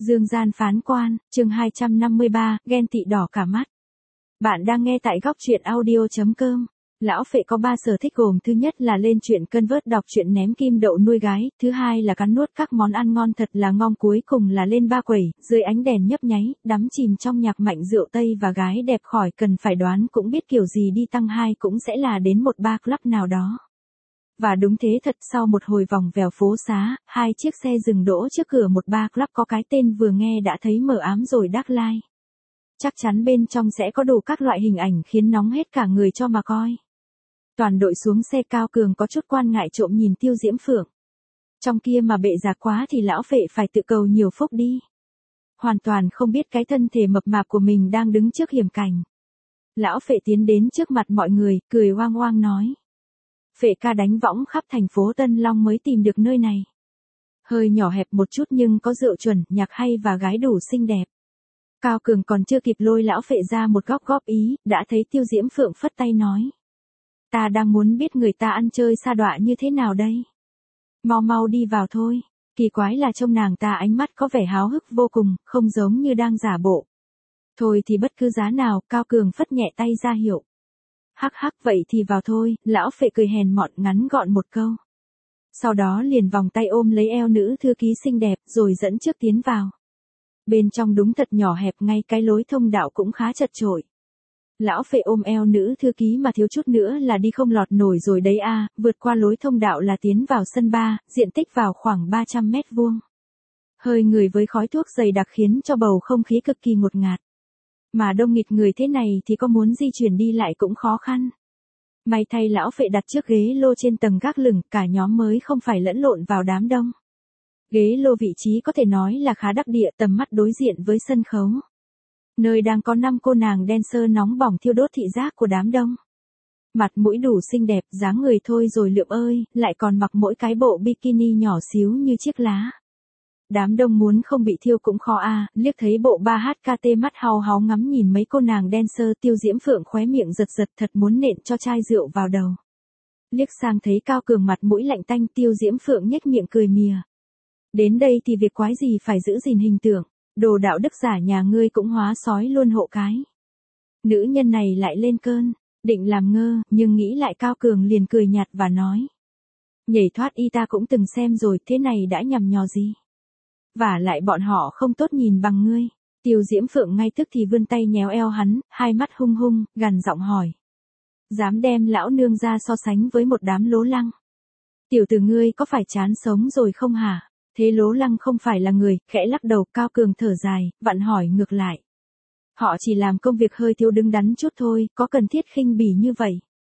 Dương gian phán quan, chương 253, ghen tị đỏ cả mắt. Bạn đang nghe tại góc truyện audio.com. Lão Phệ có 3 sở thích gồm thứ nhất là lên truyện Convert đọc truyện ném kim đậu nuôi gái, thứ hai là cắn nuốt các món ăn ngon thật là ngon, cuối cùng là lên ba quẩy, dưới ánh đèn nhấp nháy, đắm chìm trong nhạc mạnh rượu Tây và gái đẹp khỏi cần phải đoán cũng biết kiểu gì đi tăng 2 cũng sẽ là đến một bar club nào đó. Và đúng thế thật, sau một hồi vòng vèo phố xá, 2 chiếc xe dừng đỗ trước cửa một bar club có cái tên vừa nghe đã thấy mờ ám rồi đắc lai. Chắc chắn bên trong sẽ có đủ các loại hình ảnh khiến nóng hết cả người cho mà coi. Toàn đội xuống xe, Cao Cường có chút quan ngại trộm nhìn Tiêu Diễm Phượng. Trong kia mà bệ già quá thì lão Phệ phải tự cầu nhiều phúc đi. Hoàn toàn không biết cái thân thể mập mạp của mình đang đứng trước hiểm cảnh. Lão Phệ tiến đến trước mặt mọi người, cười oang oang nói. Phệ ca đánh võng khắp thành phố Tân Long mới tìm được nơi này. Hơi nhỏ hẹp một chút nhưng có rượu chuẩn, nhạc hay và gái đủ xinh đẹp. Cao Cường còn chưa kịp lôi lão Phệ ra một góc góp ý, đã thấy Tiêu Diễm Phượng phất tay nói. Ta đang muốn biết người ta ăn chơi sa đọa như thế nào đây. Mau mau đi vào thôi. Kỳ quái là trông nàng ta ánh mắt có vẻ háo hức vô cùng, không giống như đang giả bộ. Thôi thì bất cứ giá nào, Cao Cường phất nhẹ tay ra hiệu. Hắc hắc, vậy thì vào thôi, lão Phệ cười hèn mọn ngắn gọn một câu. Sau đó liền vòng tay ôm lấy eo nữ thư ký xinh đẹp rồi dẫn trước tiến vào. Bên trong đúng thật nhỏ hẹp, ngay cái lối thông đạo cũng khá chật chội. Lão Phệ ôm eo nữ thư ký mà thiếu chút nữa là đi không lọt nổi rồi đấy a, vượt qua lối thông đạo là tiến vào sân bar, diện tích vào khoảng 300 mét vuông. Hơi người với khói thuốc dày đặc khiến cho bầu không khí cực kỳ ngột ngạt. Mà đông nghịt người thế này thì có muốn di chuyển đi lại cũng khó khăn. May thay lão Phệ đặt chiếc ghế lô trên tầng gác lửng, cả nhóm mới không phải lẫn lộn vào đám đông. Ghế lô vị trí có thể nói là khá đắc địa, tầm mắt đối diện với sân khấu. Nơi đang có 5 cô nàng dancer nóng bỏng thiêu đốt thị giác của đám đông. Mặt mũi đủ xinh đẹp, dáng người thôi rồi lượm ơi, lại còn mặc mỗi cái bộ bikini nhỏ xíu như chiếc lá. Đám đông muốn không bị thiêu cũng khó a. Liếc thấy bộ 3HKT mắt hau háu ngắm nhìn mấy cô nàng dancer, Tiêu Diễm Phượng khóe miệng giật giật thật muốn nện cho chai rượu vào đầu. Liếc sang thấy Cao Cường mặt mũi lạnh tanh, Tiêu Diễm Phượng nhếch miệng cười mỉa. Đến đây thì việc quái gì phải giữ gìn hình tượng, đồ đạo đức giả nhà ngươi cũng hóa sói luôn hộ cái. Nữ nhân này lại lên cơn, định làm ngơ, nhưng nghĩ lại Cao Cường liền cười nhạt và nói. Nhảy thoát y ta cũng từng xem rồi, thế này đã nhằm nhò gì. Và lại bọn họ không tốt nhìn bằng ngươi. Tiêu Diễm Phượng ngay tức thì vươn tay nhéo eo hắn, hai mắt hung hung, gằn giọng hỏi. Dám đem lão nương ra so sánh với một đám lố lăng. Tiểu tử ngươi có phải chán sống rồi không hả? Thế lố lăng không phải là người, khẽ lắc đầu. Cao Cường thở dài, vặn hỏi ngược lại. Họ chỉ làm công việc hơi thiếu đứng đắn chút thôi, có cần thiết khinh bỉ như vậy.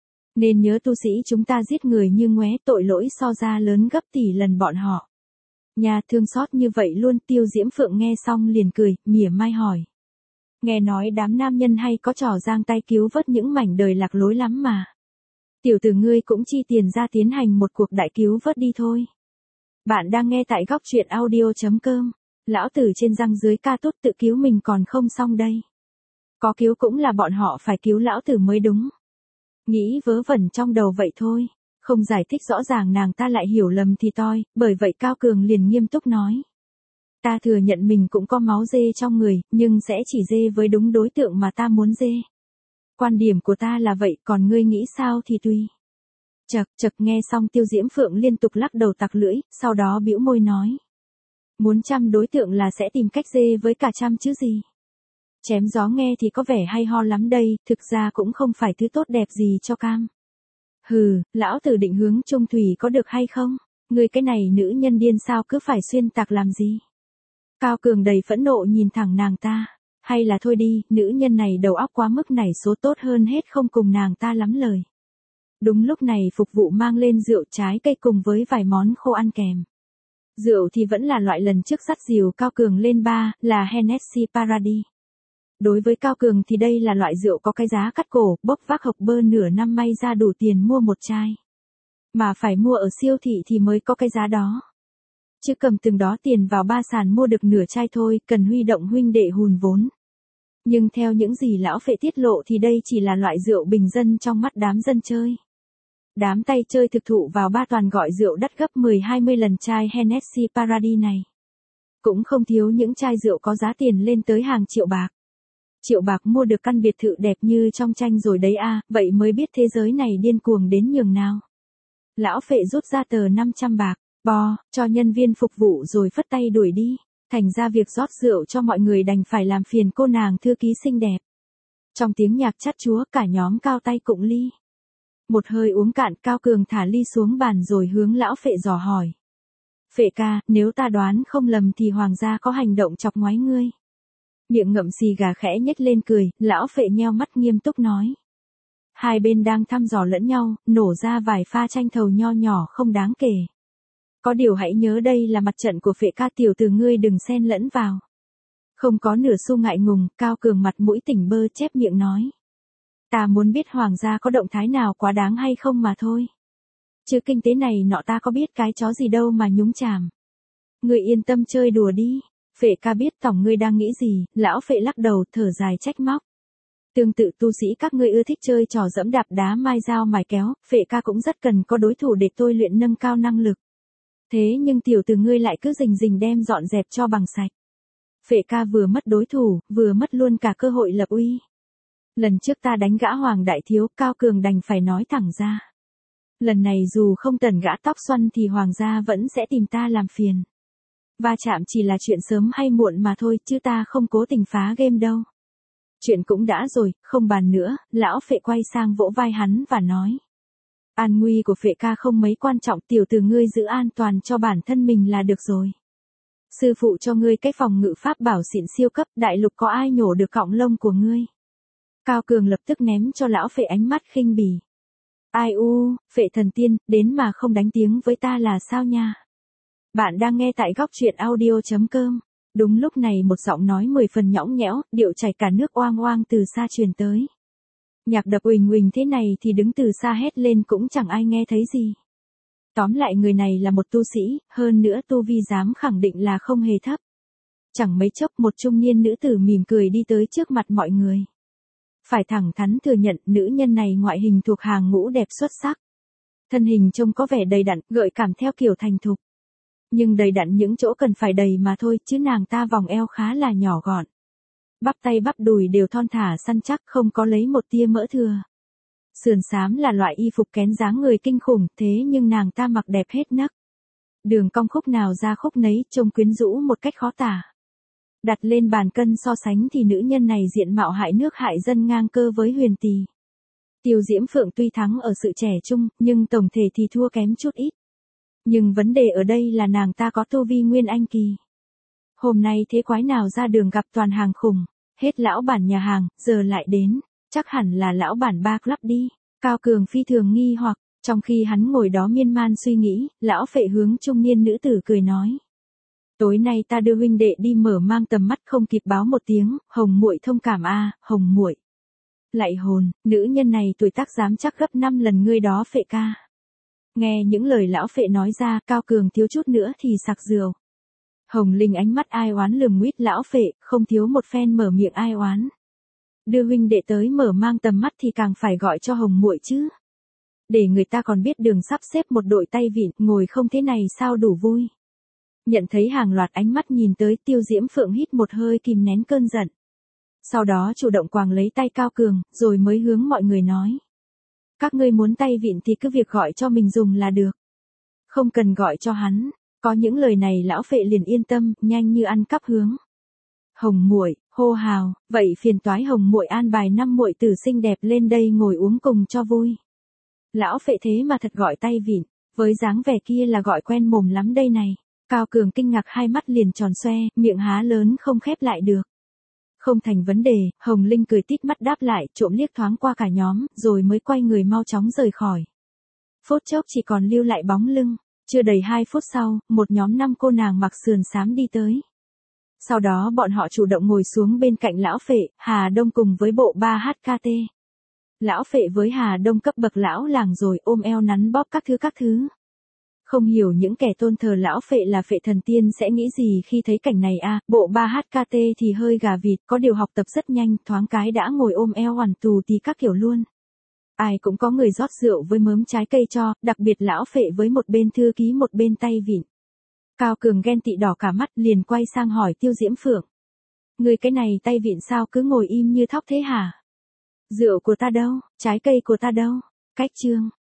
Nên nhớ tu sĩ chúng ta giết người như ngoé, tội lỗi so ra lớn gấp tỷ lần bọn họ. Nhà thương xót như vậy luôn. Tiêu Diễm Phượng nghe xong liền cười, mỉa mai hỏi. Nghe nói đám nam nhân hay có trò giang tay cứu vớt những mảnh đời lạc lối lắm mà. Tiểu tử ngươi cũng chi tiền ra tiến hành một cuộc đại cứu vớt đi thôi. Bạn đang nghe tại góc truyện audio.com. Lão tử trên răng dưới ca tút tự cứu mình còn không xong đây. Có cứu cũng là bọn họ phải cứu lão tử mới đúng. Nghĩ vớ vẩn trong đầu vậy thôi. Không giải thích rõ ràng nàng ta lại hiểu lầm thì toi, bởi vậy Cao Cường liền nghiêm túc nói. Ta thừa nhận mình cũng có máu dê trong người, nhưng sẽ chỉ dê với đúng đối tượng mà ta muốn dê. Quan điểm của ta là vậy, còn ngươi nghĩ sao thì tùy. Chậc chậc, nghe xong Tiêu Diễm Phượng liên tục lắc đầu tặc lưỡi, sau đó bĩu môi nói. Muốn trăm đối tượng là sẽ tìm cách dê với cả trăm chứ gì. Chém gió nghe thì có vẻ hay ho lắm đây, thực ra cũng không phải thứ tốt đẹp gì cho cam. Hừ, lão tử định hướng trung thủy có được hay không? Người cái này nữ nhân điên sao cứ phải xuyên tạc làm gì? Cao Cường đầy phẫn nộ nhìn thẳng nàng ta. Hay là thôi đi, nữ nhân này đầu óc quá mức nảy số, tốt hơn hết không cùng nàng ta lắm lời. Đúng lúc này phục vụ mang lên rượu trái cây cùng với vài món khô ăn kèm. Rượu thì vẫn là loại lần trước dắt dìu Cao Cường lên bar, là Hennessy Paradis. Đối với Cao Cường thì đây là loại rượu có cái giá cắt cổ, bốc vác hộc bơ nửa năm may ra đủ tiền mua một chai. Mà phải mua ở siêu thị thì mới có cái giá đó. Chứ cầm từng đó tiền vào ba sàn mua được nửa chai thôi, cần huy động huynh đệ hùn vốn. Nhưng theo những gì lão Phệ tiết lộ thì đây chỉ là loại rượu bình dân trong mắt đám dân chơi. Đám tay chơi thực thụ vào ba toàn gọi rượu đắt gấp 10-20 lần chai Hennessy Paradis này. Cũng không thiếu những chai rượu có giá tiền lên tới hàng triệu bạc. Triệu bạc mua được căn biệt thự đẹp như trong tranh rồi đấy à, vậy mới biết thế giới này điên cuồng đến nhường nào. Lão Phệ rút ra tờ 500 bạc, cho nhân viên phục vụ rồi phất tay đuổi đi. Thành ra việc rót rượu cho mọi người đành phải làm phiền cô nàng thư ký xinh đẹp. Trong tiếng nhạc chát chúa cả nhóm cao tay cụng ly. Một hơi uống cạn, Cao Cường thả ly xuống bàn rồi hướng lão Phệ dò hỏi. Phệ ca, nếu ta đoán không lầm thì hoàng gia có hành động chọc ngoáy ngươi. Miệng ngậm xì gà khẽ nhếch lên cười, lão Phệ nheo mắt nghiêm túc nói. Hai bên đang thăm dò lẫn nhau, nổ ra vài pha tranh thầu nho nhỏ không đáng kể. Có điều hãy nhớ đây là mặt trận của Phệ ca, tiểu tử ngươi đừng xen lẫn vào. Không có nửa xu ngại ngùng, Cao Cường mặt mũi tỉnh bơ chép miệng nói. Ta muốn biết hoàng gia có động thái nào quá đáng hay không mà thôi. Chứ kinh tế này nọ ta có biết cái chó gì đâu mà nhúng chàm. Ngươi yên tâm chơi đùa đi. Phệ ca biết tổng ngươi đang nghĩ gì, lão Phệ lắc đầu thở dài trách móc. Tương tự tu sĩ các ngươi ưa thích chơi trò dẫm đạp đá mai dao mài kéo, Phệ ca cũng rất cần có đối thủ để tôi luyện nâng cao năng lực. Thế nhưng tiểu tử ngươi lại cứ rình rình đem dọn dẹp cho bằng sạch. Phệ ca vừa mất đối thủ, vừa mất luôn cả cơ hội lập uy. Lần trước ta đánh gã Hoàng đại thiếu, Cao Cường đành phải nói thẳng ra. Lần này dù không tần gã tóc xoăn thì hoàng gia vẫn sẽ tìm ta làm phiền. Va chạm chỉ là chuyện sớm hay muộn mà thôi, chứ ta không cố tình phá game đâu. Chuyện cũng đã rồi, không bàn nữa, lão Phệ quay sang vỗ vai hắn và nói. An nguy của Phệ ca không mấy quan trọng, tiểu tử ngươi giữ an toàn cho bản thân mình là được rồi. Sư phụ cho ngươi cái phòng ngự pháp bảo xịn siêu cấp, đại lục có ai nhổ được cọng lông của ngươi. Cao Cường lập tức ném cho lão Phệ ánh mắt khinh bỉ. Ai u, Phệ thần tiên, đến mà không đánh tiếng với ta là sao nha. Bạn đang nghe tại góc truyện audio.com. Đúng lúc này một giọng nói 10 phần nhõng nhẽo, điệu chảy cả nước oang oang từ xa truyền tới. Nhạc đập uỳnh uỳnh thế này thì đứng từ xa hét lên cũng chẳng ai nghe thấy gì. Tóm lại người này là một tu sĩ, hơn nữa tu vi dám khẳng định là không hề thấp. Chẳng mấy chốc một trung niên nữ tử mỉm cười đi tới trước mặt mọi người. Phải thẳng thắn thừa nhận nữ nhân này ngoại hình thuộc hàng ngũ đẹp xuất sắc. Thân hình trông có vẻ đầy đặn, gợi cảm theo kiểu thành thục. Nhưng đầy đặn những chỗ cần phải đầy mà thôi, chứ nàng ta vòng eo khá là nhỏ gọn. Bắp tay bắp đùi đều thon thả săn chắc, không có lấy một tia mỡ thừa. Sườn xám là loại y phục kén dáng người kinh khủng, thế nhưng nàng ta mặc đẹp hết nấc. Đường cong khúc nào ra khúc nấy, trông quyến rũ một cách khó tả. Đặt lên bàn cân so sánh thì nữ nhân này diện mạo hại nước hại dân ngang cơ với Huyền Tỳ. Tiêu Diễm Phượng tuy thắng ở sự trẻ trung, nhưng tổng thể thì thua kém chút ít. Nhưng vấn đề ở đây là nàng ta có tu vi nguyên anh kỳ. Hôm nay thế quái nào ra đường gặp toàn hàng khủng, hết lão bản nhà hàng, giờ lại đến, chắc hẳn là lão bản bar club đi. Cao Cường phi thường nghi hoặc, trong khi hắn ngồi đó miên man suy nghĩ, lão Phệ hướng trung niên nữ tử cười nói. Tối nay ta đưa huynh đệ đi mở mang tầm mắt, không kịp báo một tiếng, Hồng muội thông cảm a, Hồng muội. Lạy hồn, nữ nhân này tuổi tác dám chắc gấp 5 lần ngươi đó Phệ ca. Nghe những lời lão Phệ nói ra, Cao Cường thiếu chút nữa thì sặc rượu. Hồng Linh ánh mắt ai oán lườm nguyết lão Phệ, không thiếu một phen mở miệng ai oán. Đưa huynh đệ tới mở mang tầm mắt thì càng phải gọi cho Hồng muội chứ. Để người ta còn biết đường sắp xếp một đội tay vịn, ngồi không thế này sao đủ vui. Nhận thấy hàng loạt ánh mắt nhìn tới, Tiêu Diễm Phượng hít một hơi kìm nén cơn giận. Sau đó chủ động quàng lấy tay Cao Cường, rồi mới hướng mọi người nói. Các ngươi muốn tay vịn thì cứ việc gọi cho mình dùng là được. Không cần gọi cho hắn. Có những lời này lão Phệ liền yên tâm, nhanh như ăn cắp hướng. Hồng muội, hô hào, vậy phiền toái Hồng muội an bài 5 muội tử xinh đẹp lên đây ngồi uống cùng cho vui. Lão Phệ thế mà thật gọi tay vịn, với dáng vẻ kia là gọi quen mồm lắm đây này. Cao Cường kinh ngạc, hai mắt liền tròn xoe, miệng há lớn không khép lại được. Không thành vấn đề, Hồng Linh cười tít mắt đáp lại, trộm liếc thoáng qua cả nhóm, rồi mới quay người mau chóng rời khỏi. Phút chốc chỉ còn lưu lại bóng lưng. Chưa đầy 2 phút sau, một nhóm 5 cô nàng mặc sườn xám đi tới. Sau đó bọn họ chủ động ngồi xuống bên cạnh lão Phệ, Hà Đông cùng với bộ 3HKT. Lão Phệ với Hà Đông cấp bậc lão làng rồi, ôm eo nắn bóp các thứ. Không hiểu những kẻ tôn thờ lão Phệ là Phệ thần tiên sẽ nghĩ gì khi thấy cảnh này a. Bộ 3HKT thì hơi gà vịt, có điều học tập rất nhanh, thoáng cái đã ngồi ôm eo hoàn tù thì các kiểu luôn. Ai cũng có người rót rượu với mớm trái cây cho, đặc biệt lão Phệ với một bên thư ký một bên tay vịn. Cao Cường ghen tị đỏ cả mắt liền quay sang hỏi Tiêu Diễm Phượng. Người cái này tay vịn sao cứ ngồi im như thóc thế hả? Rượu của ta đâu, trái cây của ta đâu? Cách chương.